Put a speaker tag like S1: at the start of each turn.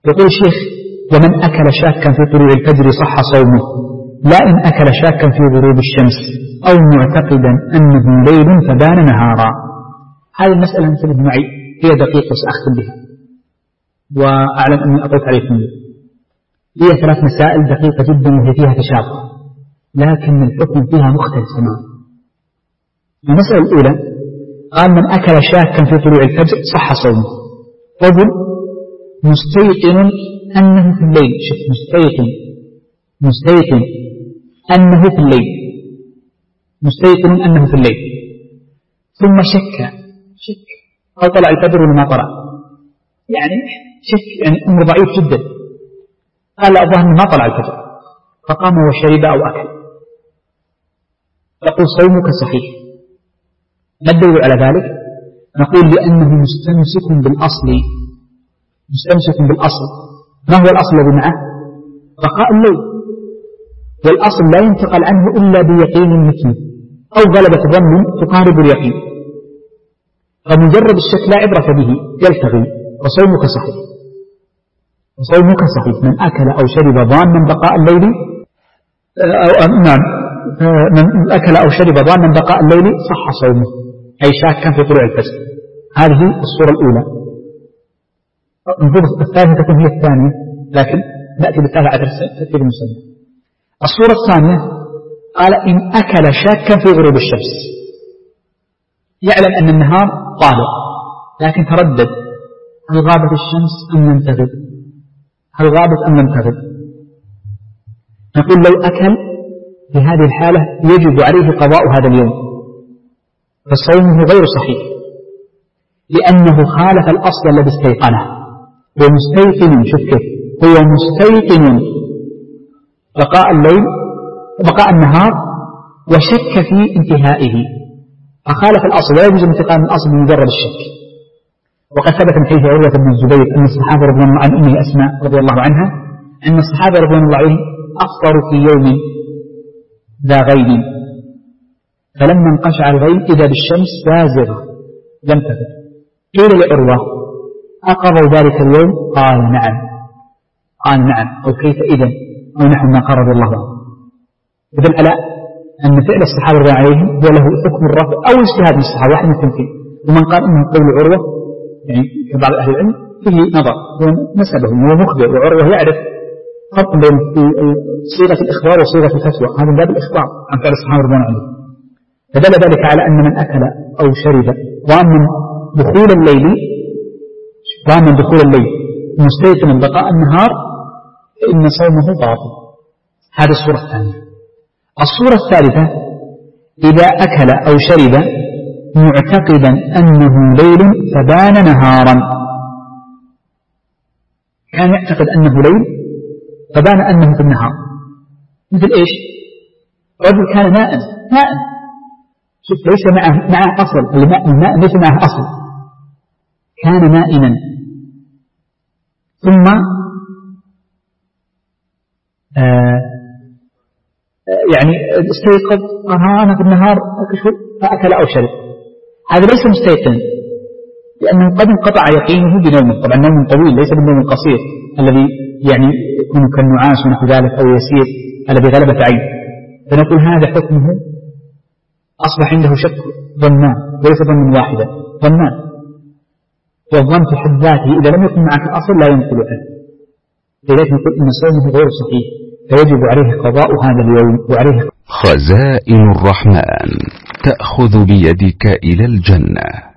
S1: يقول الشيخ: ومن أكل شاكا في طلوع الفجر صح صومه، لا إن أكل شاكا في غروب الشمس أو معتقدا أنه ليل فبان نهارا. هذه المسألة انتبه معي، هي دقيقة سأختم بها، وأعلم أني أطلت عليكم. هي 3 مسائل دقيقة جدا وهي فيها تشابه، لكن الحكم فيها مختلف تماما. المسألة الأولى قال: من أكل شاكا في طلوع الفجر صح صومه. رجل مستيقن أنه في الليل، شوف، مستيقن أنه في الليل، مستيقن أنه في الليل، ثم شك أو طلع الفجر ولا ما طلع، يعني شك، يعني أمر ضعيف جدا. قال: لا، الظاهر ما طلع الفجر، فقام وشرب أو أكل، تقول صومك صحيح. ما الدليل على ذلك؟ نقول: لأنه مستمسك بالأصل. ما هو الأصل الذي معه؟ بقاء الليل، والأصل لا ينتقل عنه إلا بيقين مثله أو غلبة ظن تقارب اليقين، فمجرد الشك لا عبرة به يلتغي، وصومك صحيح. من أكل أو شرب ظانا بقاء الليل من أكل أو شرب ظانا بقاء الليل صح صومه، أي شاكا في طلوع الفجر. هذه الصورة الأولى. المفروض الثالثة تكون هي الثانية، لكن نأتي بالثالثة على ترتيب المسمى. الصورة الثانية قال: إن أكل شاكا في غروب الشمس، يعلم أن النهار طالع لكن تردد، هل غابت الشمس أم لم تغب؟ نقول: لو أكل في هذه الحالة يجب عليه قضاء هذا اليوم، فصومه غير صحيح، لأنه خالف الأصل الذي استيقنه. هو مستيقن بقاء النهار وشك في انتهائه، فخالف الأصل، ولا يجوز انتقال من الأصل بمجرد الشك. وقد ثبت من حديث عروة بن الزبير أن الصحابة رضي الله عن أمه أسماء رضي الله عنها أن الصحابة رضي الله عليهم أفطروا في يوم ذا غيم، فلما انقشع الغيم إذا بالشمس بازغة لم تغب. قيل لعروة: أقضوا ذلك اليوم؟ قال: نعم. أو كيف إذن؟ أو نحن ما قال رضي الله عنه. يدل على أن فعل الصحابة رضي الله عليهم هو له حكم الرفع أو اجتهاد من الصحابة، واحد من التمثيل. ومن قال إنه قول عروة، يعني بعض أهل العلم فيه نظر، هو نسبه، هو مخبر، وعروة يعرف فرق بين صيغة الإخبار وصيغة الفتوى، هذا من باب الإخبار عن فعل الصحابة رضي الله عليهم. فدل ذلك على أن من أكل أو شرب ضامن دخول الليل مستيقنا بقاء النهار فإن صومه باطل. هذه الصورة الثانية. الصورة الثالثة: إذا أكل أو شرب معتقدا أنه ليل فبان نهارا، كان يعتقد أنه ليل فبان أنه في النهار. مثل إيش؟ رجل كان نائم، شوف، ليس معه أصل، الماء ليس معه أصل، كان نائما ثم يعني استيقظ، أنا في النهار فأكل أو شرب. هذا ليس مستيقنا، لأنه قد انقطع يقينه بنومه. طبعا نوم طويل، ليس بالنوم القصير الذي يعني يكون كالنعاس ونحو ذلك أو يسير الذي غلبة عين. فنقول هذا حكمه أصبح عنده شك، ظنان، ليس ظن واحدا، ظنان، والظن في حد ذاته إذا لم يكن معك أصل لا ينقل عنه. لذلك نقول إن صومه غير صحيح، فيجب عليه قضاء هذا اليوم وعليه.
S2: خزائن الرحمن تأخذ بيدك إلى الجنة.